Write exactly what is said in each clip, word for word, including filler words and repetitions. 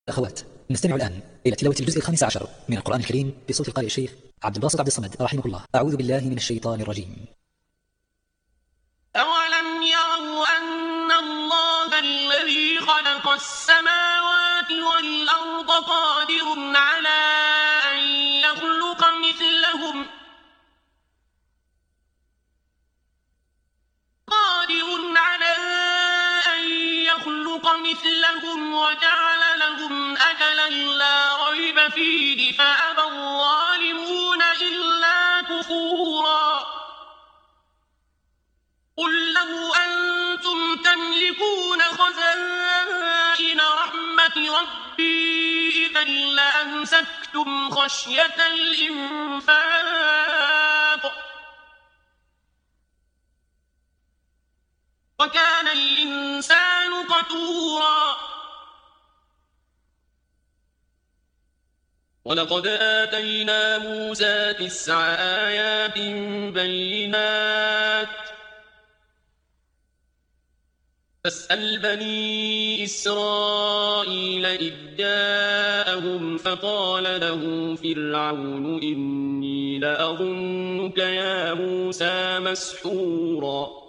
أخوات، نستمع الآن إلى تلاوة الجزء الخامس عشر من القرآن الكريم بصوت القارئ الشيخ عبد الباسط عبد الصمد رحمه الله. أعوذ بالله من الشيطان الرجيم. أولم يروا أن الله الذي خلق السماوات والأرض قادر على أن يخلق مثلهم قادر على أن يخلق مثلهم وجعل لهم أجلا لا ريب فيه فأبى الظالمون إلا كفورا. قل لو أنتم تملكون خزائن رحمة ربي إذا لأمسكتم خشية الإنفاق وكان الإنسان قتورا. ولقد آتينا موسى تسع آيات بينات فاسأل بني إسرائيل إذ جاءهم فقال له فرعون إني لأظنك يا موسى مسحورا.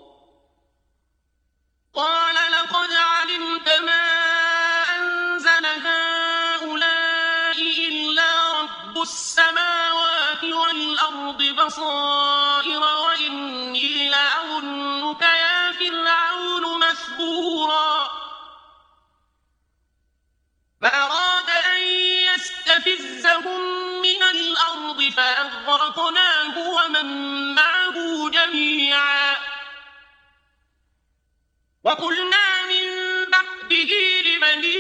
قال لقد علمت ما أنزل هؤلاء إلا رب السماوات والأرض بصائر وإني لأظنك يا فرعون مسحورا. فأراد أن يستفزهم من الأرض فأغرقناه ومن معه جميعا. وقلنا من بعده لبني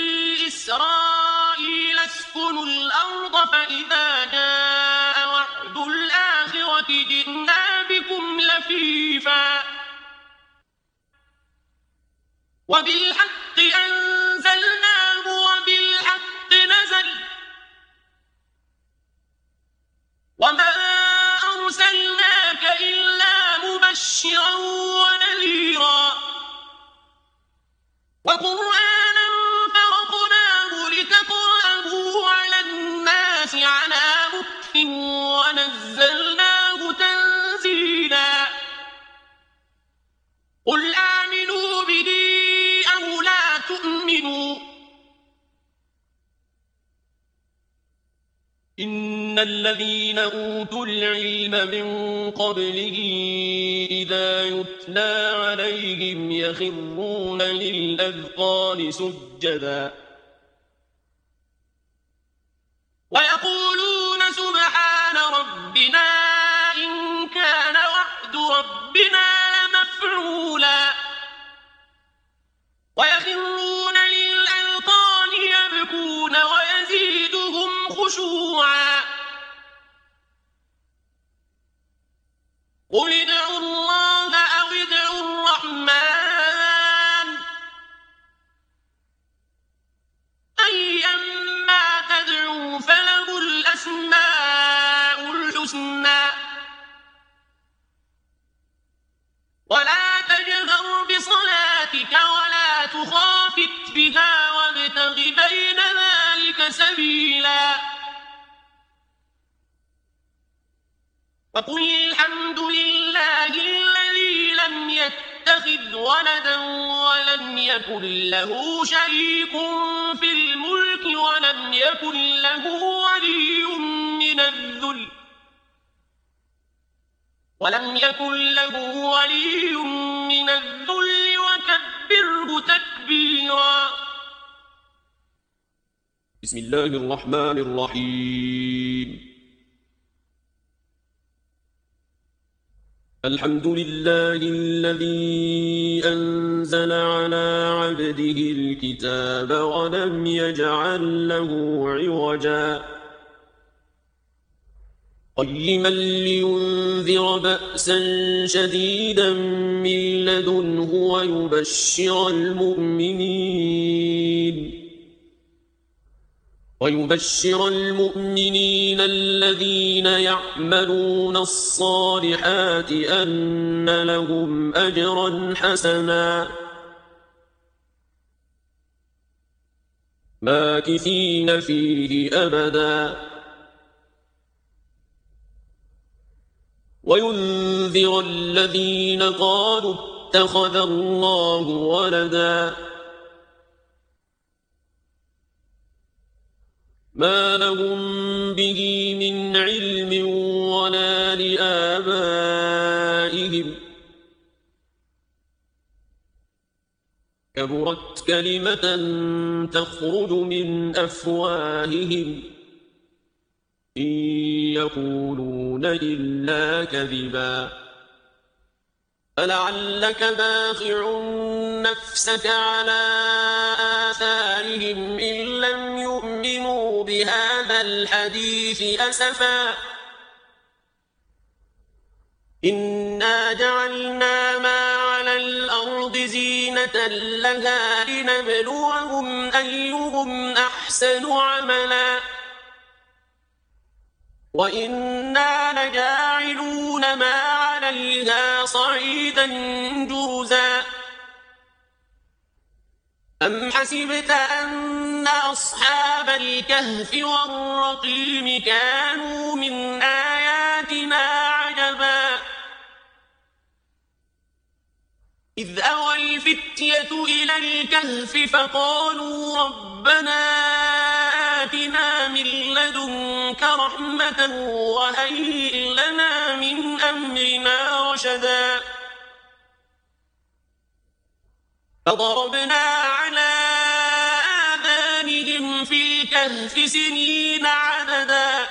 إسرائيل اسكنوا الأرض فإذا جاء وعد الآخرة جئنا بكم لفيفا وبالحق أنزلناه وبالحق نزل وما أرسلناك إلا مبشرا ونذيرا وقرآنا فرقناه لتقرأه على الناس على مكث ونزلناه تنزيلا. قل آمنوا به أو لا تؤمنوا إن الذين أوتوا العلم من قبله إذا يتلى عليهم يخرون للأذقان سجدا ويقولون سبحان ربنا إن كان وعد ربنا لمفعولا ويخرون للأذقان يبكون ويزيدهم خشوعا. قل ادعوا الله أو ادعوا الرحمن أيما تدعوا فله الأسماء الحسنى ولا تجهر بصلاتك ولا تخافت بها وابتغ بين ذلك سبيلا. وقل الحمد لله الذي لم يتخذ ولدا ولم يكن له شريك في الملك ولم يكن له ولي من الذل ولم يكن له ولي من الذل وكبره تكبيرا. بسم الله الرحمن الرحيم. الحمد لله الذي أنزل على عبده الكتاب ولم يجعل له عوجا قيما لينذر بأسا شديدا من لدنه ويبشر المؤمنين ويبشر المؤمنين الذين يعملون الصالحات أن لهم أجرا حسنا ماكثين فيه أبدا وينذر الذين قالوا اتخذ الله ولدا ما لهم به من علم ولا لآبائهم كبرت كلمة تخرج من أفواههم إن يقولون إلا كذبا فلعلك باخع نفسك على آثارهم إن لم يؤمنوا بهذا الحديث أسفا إنا جعلنا ما على الأرض زينة لها لنبلوهم أيهم أحسن عملا وإنا لجاعلون ما عليها صعيدا جرزا أم حسبت أن أصحاب الكهف والرقيم كانوا من آياتنا عجبا إذ أوى الفتية إلى الكهف فقالوا ربنا آتنا من لدنك رحمة وهيئ لنا من أمرنا رشدا فضربنا على آذانهم في الكهف سنين عددا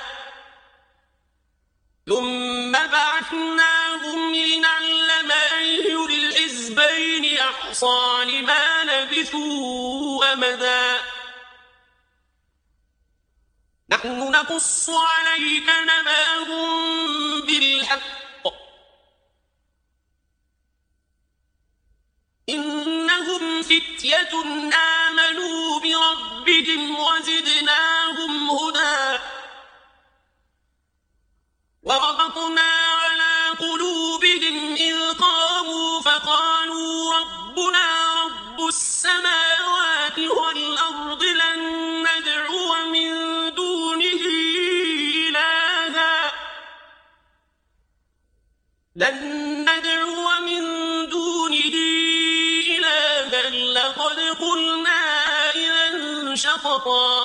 ثم بعثناهم لنعلم أي الحزبين أحصى لما لبثوا أمدا نحن نقص عليك نبأهم بالحق إنهم فتية آمنوا بربهم وزدناهم هدى وربطنا على قلوبهم إذ قاموا فقالوا ربنا رب السماوات والأرض لن ندعو من دونه إلها لن ندعو من دونه إلها لقد قلنا إذا شططا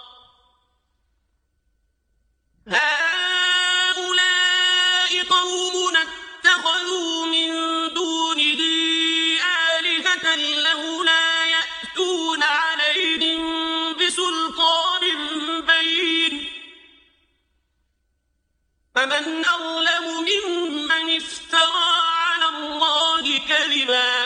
هؤلاء قوم اتخذوا من دونه آلهة لولا يأتون عليهم بسلطان بين فمن أظلم ممن افترى على الله كذبا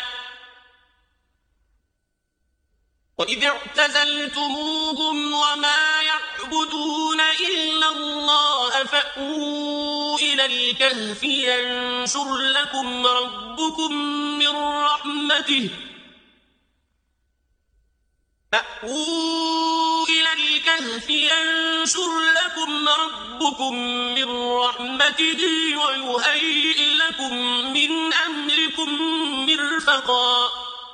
وإذ اعتزلتموهم وما يعبدون إلا الله فأووا إلى الكهف ينشر لكم ربكم من رحمته فأووا إلى الكهف ينشر لكم ربكم من رحمته ويهيئ لكم من أمركم مرفقا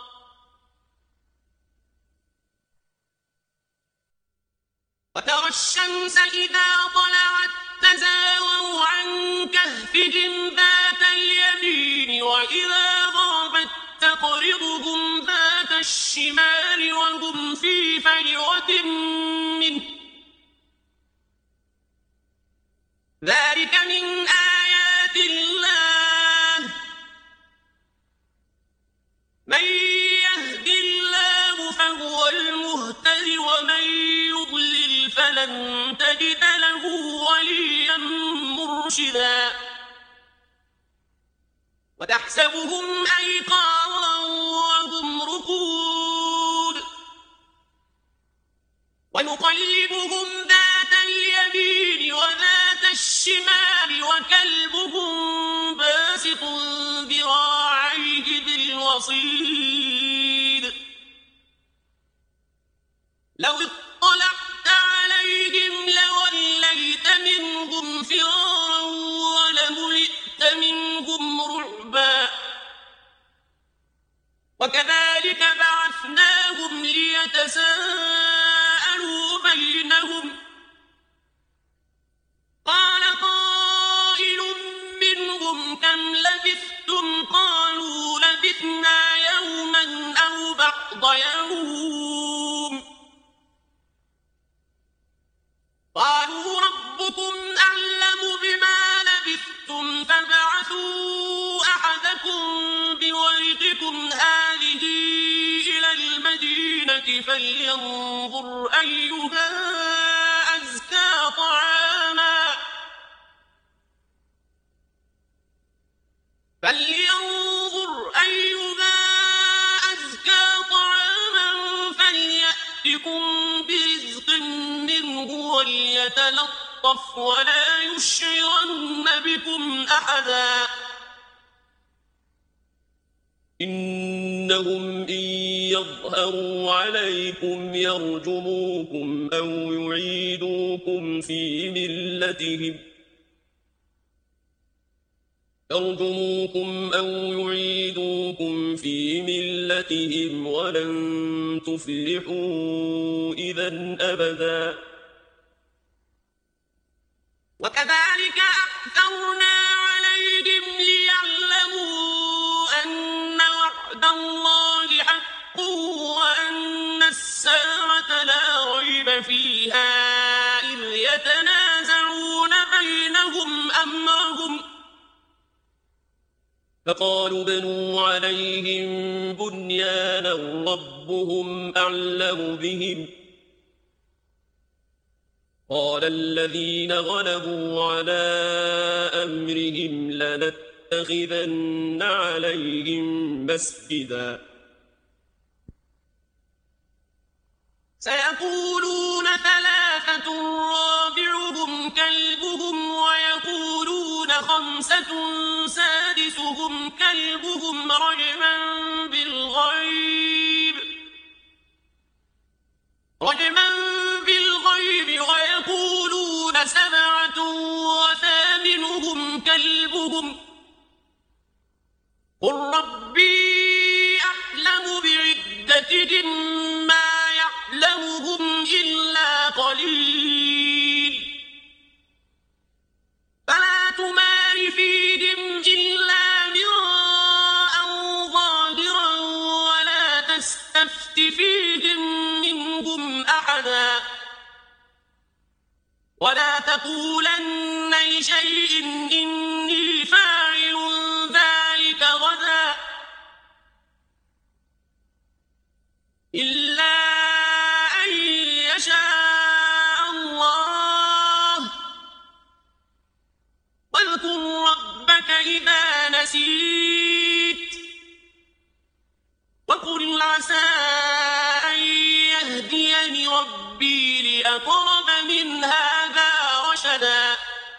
وترى الشمس إذا طلعت تزاور عن كهفهم ذات اليمين وإذا غربت تقرضهم ذات الشمال وهم في فجوة منه ذلك من آيات الله من يهد الله فهو المهتد ومن يضلل فلن تجد له وليا مرشدا وتحسبهم أيقاظا وهم ركود ونقلبهم ذات اليمين وذات الشمال وكلبهم باسط ذراعيه بالوصيد لو اطلعت عليهم لوليت منهم فرارا ولملئت منهم رعبا وكذلك بعثناهم ليتساءلوا القرية فلينظر أيها أزكى طعاما فلينظر أيها أزكى طعاما فليأتكم برزق منه وليتلطف ولا يشعرن بكم أحدا إنهم إن يظهروا عليكم يرجموكم أو يعيدوكم في ملتهم يرجموكم أو يعيدوكم في ملتهم ولن تفلحوا إذا أبدا وكذلك أعثرنا عليهم ليعلموا أن وعد الله حق وأن الساعة لا ريب فيها إذ يتنازعون بينهم أمرهم فقالوا بنوا عليهم بنيانا ربهم أعلم بهم قال الذين غلبوا على أمرهم لنتخذن عليهم مسجدا سيقولون ثلاثة رابعهم كلبهم ويقولون خمسة سادسهم كلبهم رجما بالغيب رجما بالغيب ويقولون سبعة وثامنهم كلبهم قل ربي أعلم بعدتهم ما يعلمهم إلا قليل فلا تمار فيهم إلا مراء ظاهرا ولا تستفت فيهم منهم أحدا ولا تقولن لشيء إني فاعل ذلك غدا إلا أن يشاء الله واذكر ربك إذا نسيت وقل عسى أن يهديني ربي لأقرب من هذا رشدا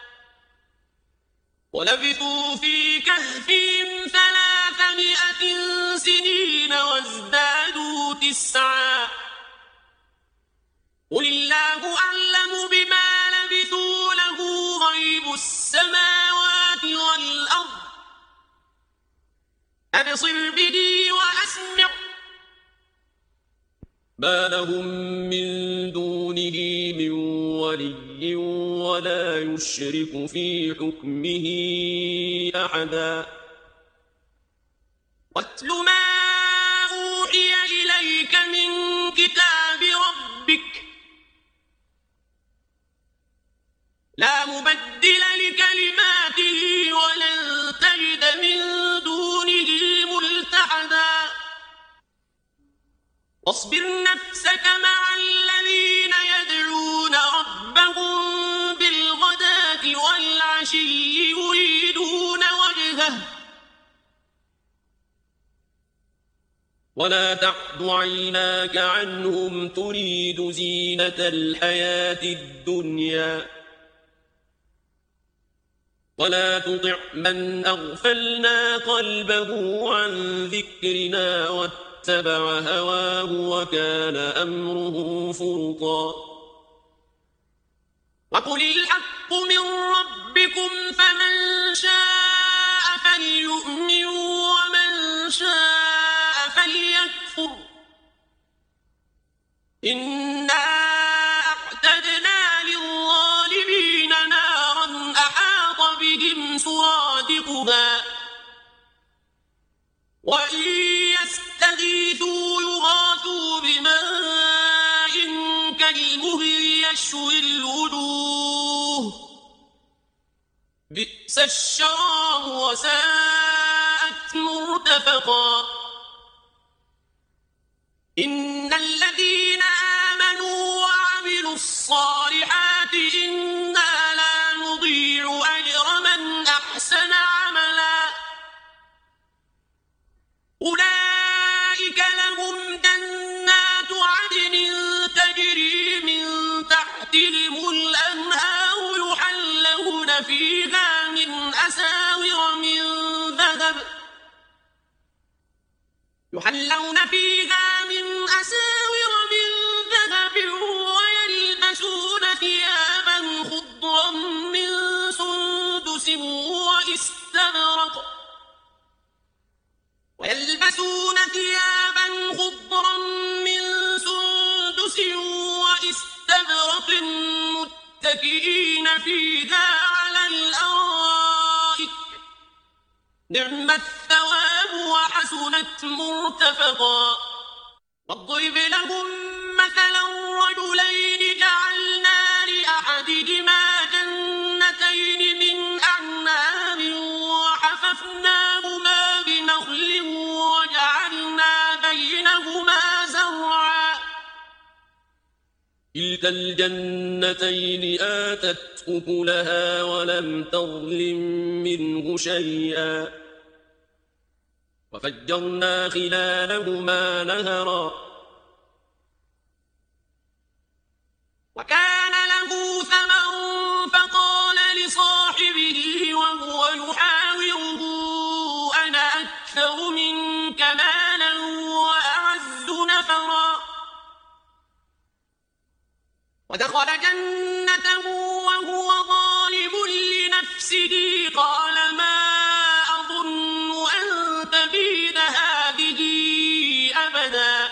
ولبثوا في كهفهم ثلاثمائة سنين وازدادوا تسعا قل الله أعلم بما لبثوا له غيب السماوات والأرض أبصر به وأسمع ما لهم من دونه من ولي ولا يشرك في حكمه أحدا واتل ما أوحي إليك من كتاب ربك لا مبدل لكلماته ولن تجد من دونه ملتحدا واصبر نفسك مع الذين يدعون ربهم بالغداة والعشي يريدون وجهه ولا تعد عيناك عنهم تريد زينة الحياة الدنيا ولا تطع من أغفلنا قلبه عن ذكرنا واتبع هواه وكان أمره فرطا وقل الحق من ربكم فمن شاء فليؤمن ومن شاء فليكفر إنا أعتدنا للظالمين نارا أحاط بهم سرادقها وإن يستغيثوا يغاثوا بماء كالمهل يشوي الوجوه بئس الشراب وساءت مرتفقا إن الذين وعملوا الصالحات إنا لا نضيع أجر من أحسن عملا أولئك لهم جنات عدن تجري من تحتهم الأنهار يحلون فيها من أساور من ذهب يحلون فيها من أساور من ذهب ويلبسون ثيابا خضرا من سندس وإستبرق ويلبسون ثيابا خضرا من سندس وإستبرق متكئين فيها على الأرائك نعم الثواب وحسنت مرتفقا واضرب لهم مثلا رجلين جعلنا لأحدهما جنتين من أعناب وحففناهما بنخل وجعلنا بينهما زرعا كلتا الجنتين آتت أكلها ولم تظلم منه شيئا وفجرنا خلالهما نهرا وكان له ثمر فقال لصاحبه وهو يحاوره أنا أكثر منك مالا وأعز نفرا ودخل جنته وهو ظالم لنفسه قال ما أظن أن تبيد هذه أبدا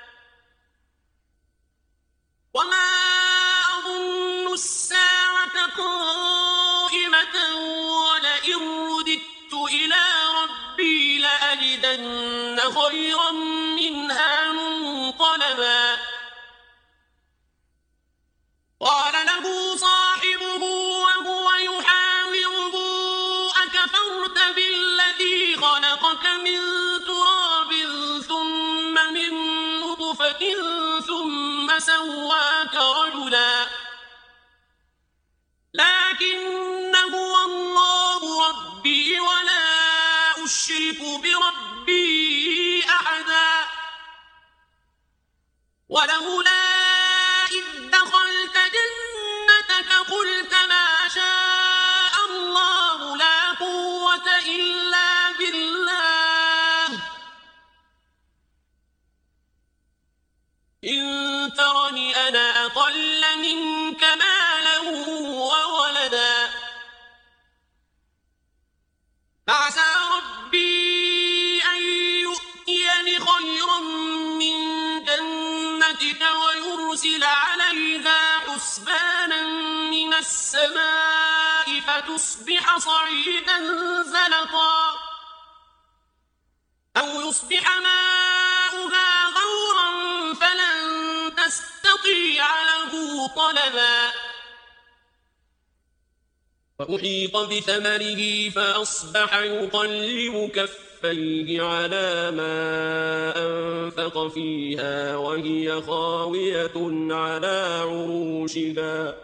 وما أظن الساعة قائمة ولئن رددت إلى ربي لأجدن خيرا منها منقلبا قال له صاحبه وهو يحاوره أكفرت بالذي خلقك من تراب ثم من نطفة ثم سواك رجلا لكن هو الله ربي ولا أشرك بربي أحدا ولولا إذ دخلت جنتك قلت ما شاء الله لا قوة إلا بالله إن ترني أنا أقل منك مالا وولدا فعسى ربي أن يؤتيني خيرا من جنتك ويرسل عليها حسبانا من السماء فتصبح صعيدا زلقا أو يصبح ماؤها غورا فلن تستطيع له طلبا وأحيط بثمره فأصبح يقلب كفيه على ما أنفق فيها وهي خاوية على عروشها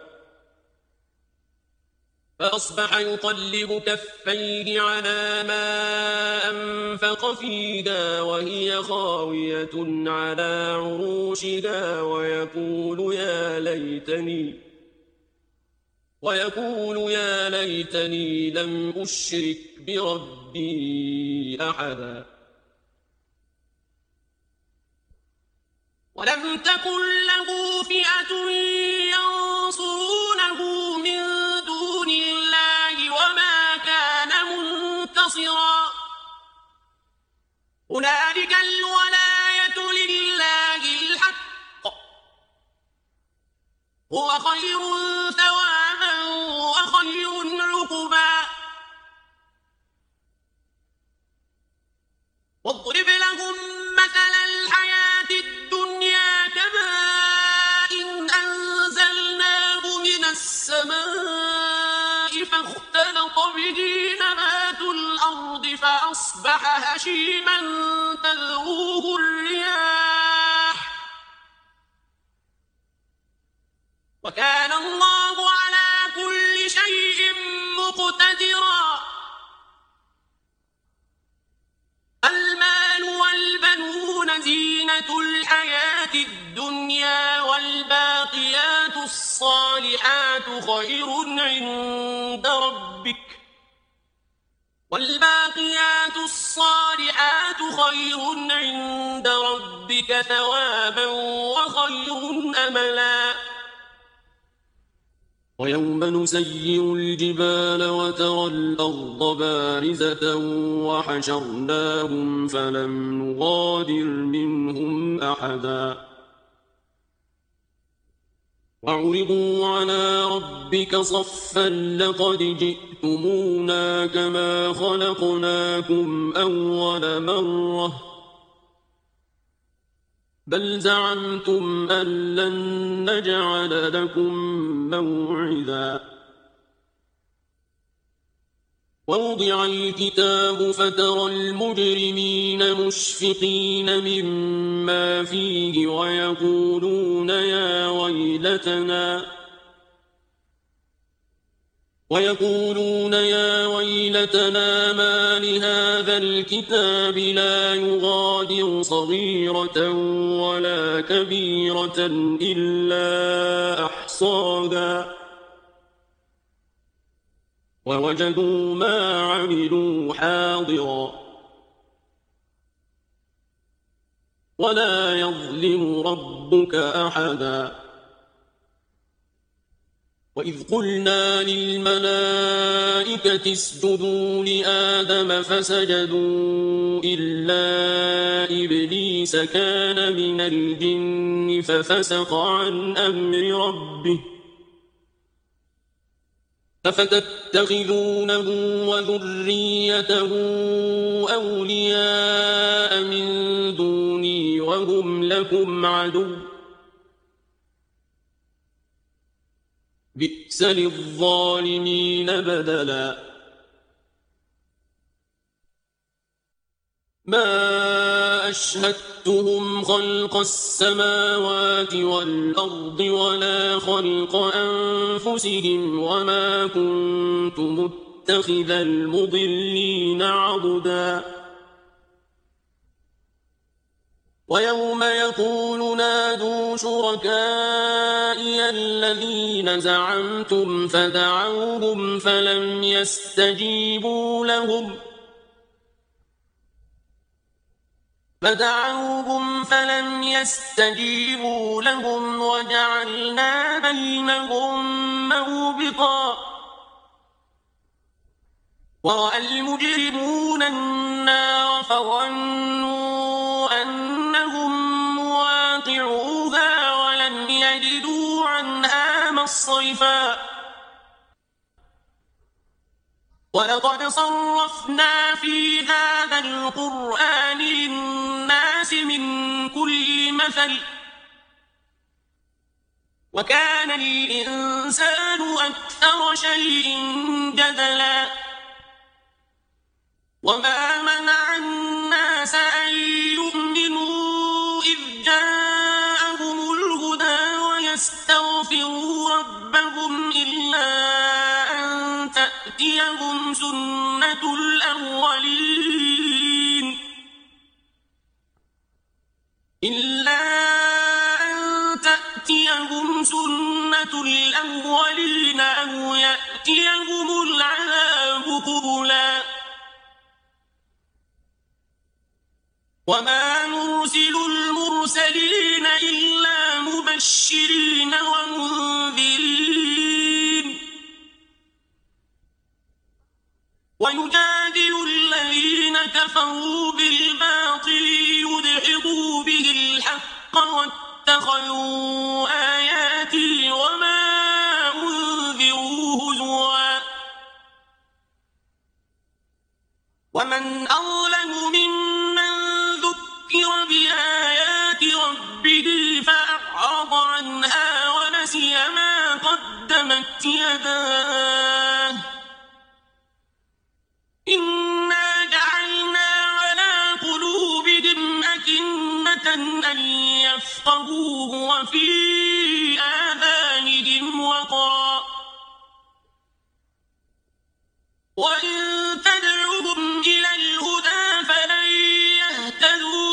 فأصبح يقلب كفيه على ما أنفق فيها وهي خاوية على عروشها ويقول يا ليتني ويقول يا ليتني لم أشرك بربي أحدا ولم تكن له فئة ينصرونه من دون الله وما كان منتصرا هنالك الولاية لله الحق هو خير ثوابا وخير عقبا واضرب لهم مثل الحياة الدنيا كماء أنزلناه من السماء فاختلط به نبات الأرض فأصبح هشيما تذروه الرياح الصالحات خير عند ربك والباقيات الصالحات خير عند ربك ثوابا وخير أملا ويوم نسير الجبال وترى الأرض بارزة وحشرناهم فلم نغادر منهم أحدا وعرضوا على ربك صفا لقد جئتمونا كما خلقناكم أول مرة بل زعمتم أن لن نجعل لكم موعدا ووضع الكتاب فترى المجرمين مشفقين مما فيه ويقولون يا ويلتنا ويقولون يا ويلتنا ما لهذا الكتاب لا يغادر صغيرة ولا كبيرة إلا أحصاها ووجدوا ما عملوا حاضرا ولا يظلم ربك أحدا وإذ قلنا للملائكة اسجدوا لآدم فسجدوا إلا إبليس كان من الجن ففسق عن أمر ربه أفتتخذونه وذريته أولياء من دوني وهم لكم عدو بئس للظالمين بدلا ما أشهدتهم خلق السماوات والأرض ولا خلق أنفسهم وما كنت متخذ المضلين عضدا ويوم يقول نادوا شركائي الذين زعمتم فدعوهم فلم يستجيبوا لهم فدعوهم فلم يستجيبوا لهم وجعلنا بينهم موبقا ورأى المجرمون النار فظنوا أنهم مواقعوها ولم يجدوا عنها مصرفا ولقد صرفنا في هذا القرآن للناس من كل مثل وكان الإنسان أكثر شيء جدلا وما منع الناس أن يؤمنوا إذ جاءهم الهدى ويستغفروا ربهم إلا أن تأتيهم سنة الأولين إلا أن تأتيهم سنة الأولين أو يأتيهم العذاب قبلا وما نرسل المرسلين إلا مبشرين ومنذرين ويجادل الذين كفروا بالباطل ليدحضوا به الحق واتخذوا آياتي وما أنذروا هزوا ومن أظلم ممن ذكر بآيات ربه فأعرض عنها ونسي ما قدمت يداه إنا جعلنا على قلوبهم أكنة أن يفقهوه وفي آذانهم وقرا وإن تدعوهم إلى الهدى فلن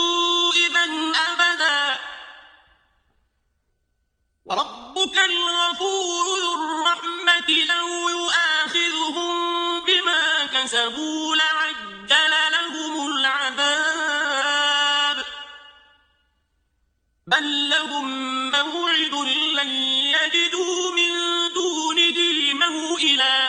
يهتدوا إذا أبدا وربك الغفور كذبوا لعجل لهم العذاب بل لهم موعد لن يجدوا من دونه موئلا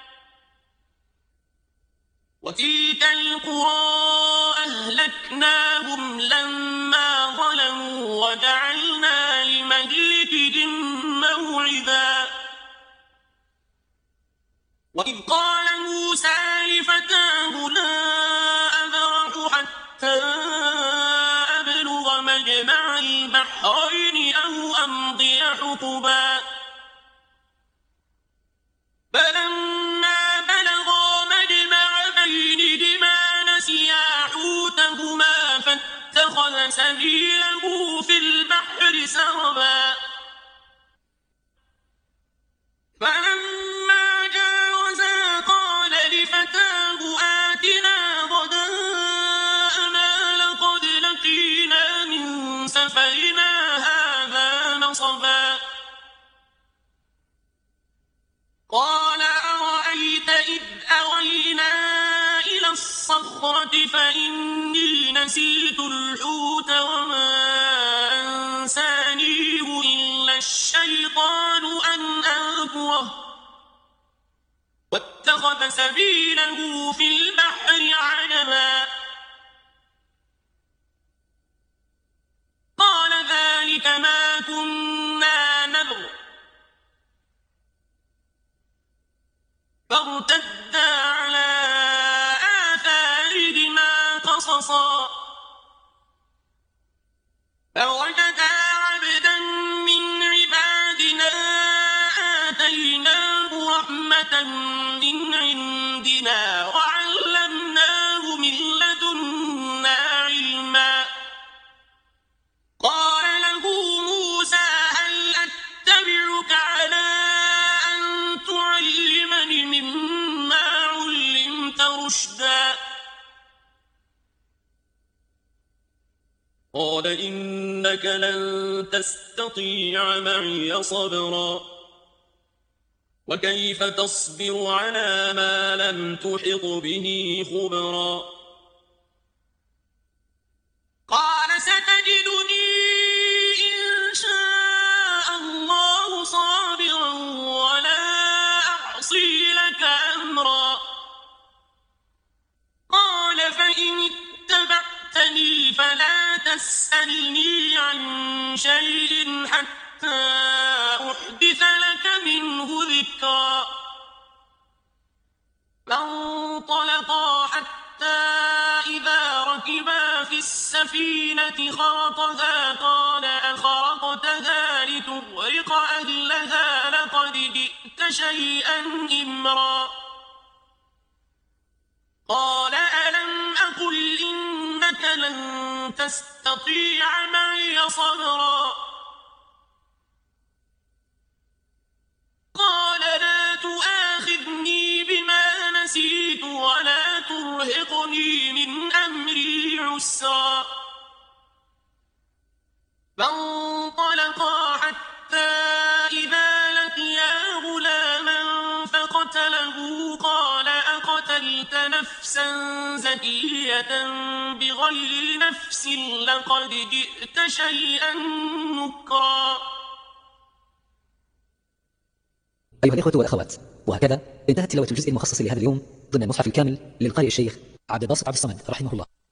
وتلك القرى أهلكناهم لما ظلموا وجعلنا لمهلكهم موعدا وإذ قال موسى لفتاه لا أبرح حتى أبلغ مجمع البحرين أو أمضي حقبا فلما بلغا مجمع بينهما نسيا حوتهما فاتخذ سبيله في البحر سربا فلما جاوزا قال لفتاه آتنا غداءنا لقد لقينا من سفرنا هذا نصبا قال أرأيت إذ أوينا إلى الصخرة فإني نسيت الحوت وما أنسانيه إلا الشيطان أن أذكره واتخذ سبيله في البحر عجبا قال ذلك ما كنا نبغ فارتدا على آثارهما قصصا فوجدا عبدا من عبادنا آتيناه رحمة من عندنا وعلمناه من لدنا علما قال له موسى هل أتبعك على أن تعلمني مما علمت رشدا قال إنك لن تستطيع معي صبرا وكيف تصبر على ما لم تحط به خبرا قال ستجدني إن شاء الله صابرا ولا أعصي لك أمرا قال فإن اتبعتني فلا تسألني عن شيء حتى أحدث لك منه ذكرا فانطلقا حتى إذا ركبا في السفينة خرقها قال أخرقتها لتغرق أهلها لقد جئت شيئا إمرا قال ألم أقل إنك لن تستطيع معي صبرا قال لا تؤاخذني بما نسيت ولا ترهقني من أمري عسرا فانطلقا حتى إذا لقيا غلاما فقتله قال أقتلت نفسا زكية بغير نفس لقد جئت شيئا نكرا. أيها الإخوة والأخوات، وهكذا انتهت تلاوة الجزء المخصص لهذا اليوم ضمن المصحف الكامل للقارئ الشيخ عبد الباسط عبد الصمد رحمه الله.